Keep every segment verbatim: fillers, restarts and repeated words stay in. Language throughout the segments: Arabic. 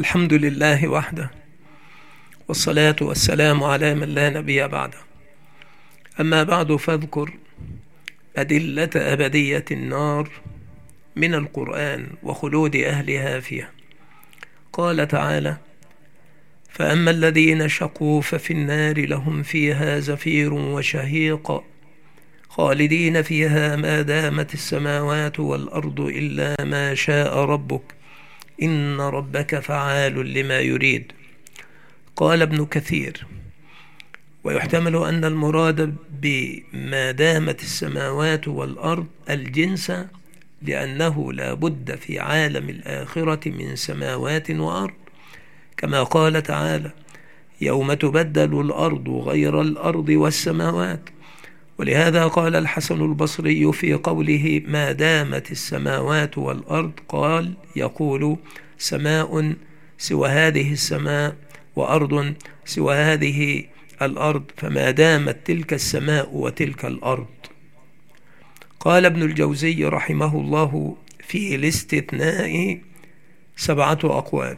الحمد لله وحده، والصلاة والسلام على من لا نبي بعده. أما بعد، فاذكر أدلة أبدية النار من القرآن وخلود أهلها فيها. قال تعالى: فأما الذين شقوا ففي النار لهم فيها زفير وشهيق خالدين فيها ما دامت السماوات والأرض إلا ما شاء ربك إن ربك فعال لما يريد. قال ابن كثير: ويحتمل أن المراد بما دامت السماوات والأرض الجنس، لأنه لا بد في عالم الآخرة من سماوات وأرض، كما قال تعالى: يوم تبدل الأرض غير الأرض والسماوات. ولهذا قال الحسن البصري في قوله ما دامت السماوات والأرض، قال يقول: سماء سوى هذه السماء وأرض سوى هذه الأرض، فما دامت تلك السماء وتلك الأرض. قال ابن الجوزي رحمه الله في الاستثناء سبعة أقوال: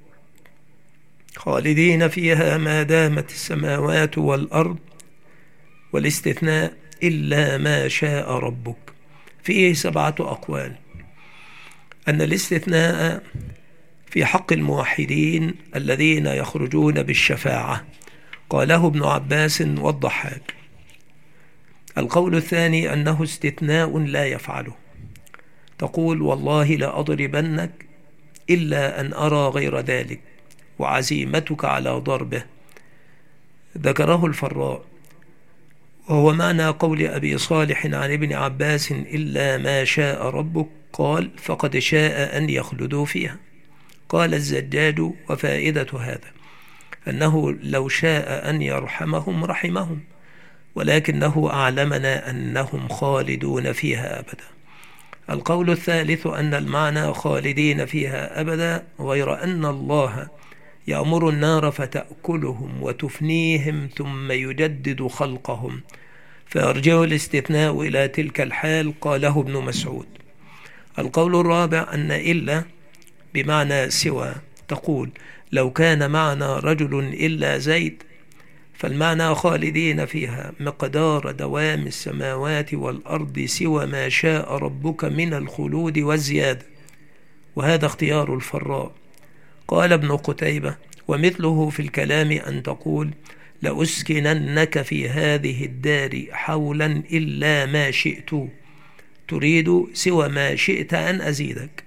خالدين فيها ما دامت السماوات والأرض، والاستثناء إلا ما شاء ربك. فيه سبعة أقوال. أن الاستثناء في حق الموحدين الذين يخرجون بالشفاعة، قاله ابن عباس والضحاك. القول الثاني أنه استثناء لا يفعله، تقول: والله لا أضربنك إلا أن أرى غير ذلك، وعزيمتك على ضربه. ذكره الفراء، وهو معنى قول أبي صالح عن ابن عباس: إلا ما شاء ربك، قال: فقد شاء أن يخلدوا فيها. قال الزجاج: وفائدة هذا أنه لو شاء أن يرحمهم رحمهم، ولكنه أعلمنا أنهم خالدون فيها أبدا. القول الثالث أن المعنى خالدين فيها أبدا، غير أن الله يأمر النار فتأكلهم وتفنيهم ثم يجدد خلقهم، فيرجع الاستثناء إلى تلك الحال، قاله ابن مسعود. القول الرابع أن إلا بمعنى سوى، تقول: لو كان معنا رجل إلا زيد، فالمعنى خالدين فيها مقدار دوام السماوات والأرض سوى ما شاء ربك من الخلود والزيادة، وهذا اختيار الفراء. قال ابن قتيبة: ومثله في الكلام أن تقول: لأسكننك في هذه الدار حولا إلا ما شئت، تريد سوى ما شئت أن أزيدك.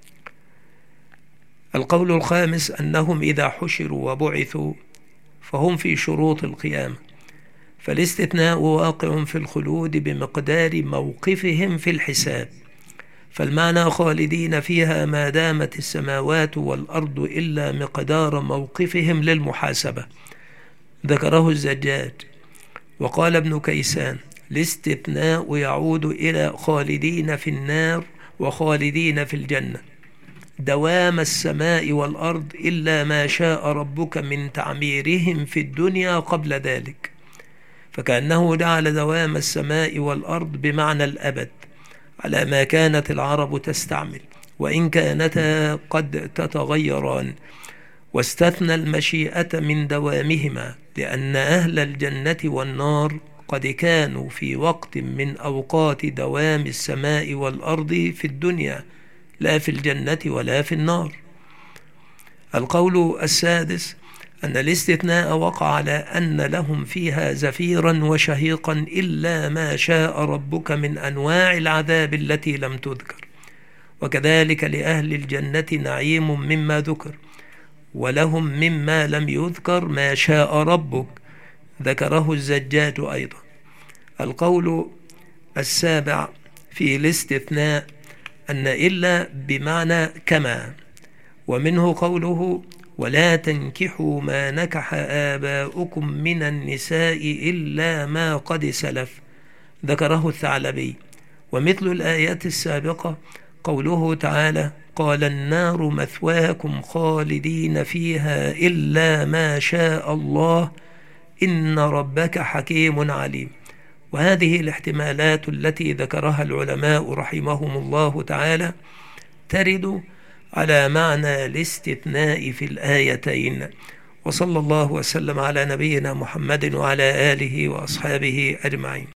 القول الخامس أنهم إذا حشروا وبعثوا فهم في شروط القيامة، فالاستثناء واقع في الخلود بمقدار موقفهم في الحساب، فالمعنى خالدين فيها ما دامت السماوات والأرض إلا مقدار موقفهم للمحاسبة. ذكره الزجاج. وقال ابن كيسان: الاستثناء يعود إلى خالدين في النار وخالدين في الجنة، دوام السماء والأرض إلا ما شاء ربك من تعميرهم في الدنيا قبل ذلك، فكأنه جعل دوام السماء والأرض بمعنى الأبد على ما كانت العرب تستعمل، وإن كانتا قد تتغيران، واستثنى المشيئة من دوامهما، لأن أهل الجنة والنار قد كانوا في وقت من أوقات دوام السماء والأرض في الدنيا، لا في الجنة ولا في النار. القول السادس أن الاستثناء وقع على أن لهم فيها زفيرا وشهيقا إلا ما شاء ربك من أنواع العذاب التي لم تذكر، وكذلك لأهل الجنة نعيم مما ذكر، ولهم مما لم يذكر ما شاء ربك، ذكره الزجاج أيضا. القول السابع في الاستثناء أن إلا بمعنى كما، ومنه قوله: ولا تنكحوا ما نكح آباؤكم من النساء إلا ما قد سلف، ذكره الثعلبي. ومثل الآيات السابقة قوله تعالى: قال النار مثواكم خالدين فيها إلا ما شاء الله إن ربك حكيم عليم. وهذه الاحتمالات التي ذكرها العلماء رحمهم الله تعالى ترد على معنى الاستثناء في الآيتين. وصلى الله وسلم على نبينا محمد وعلى آله وأصحابه أجمعين.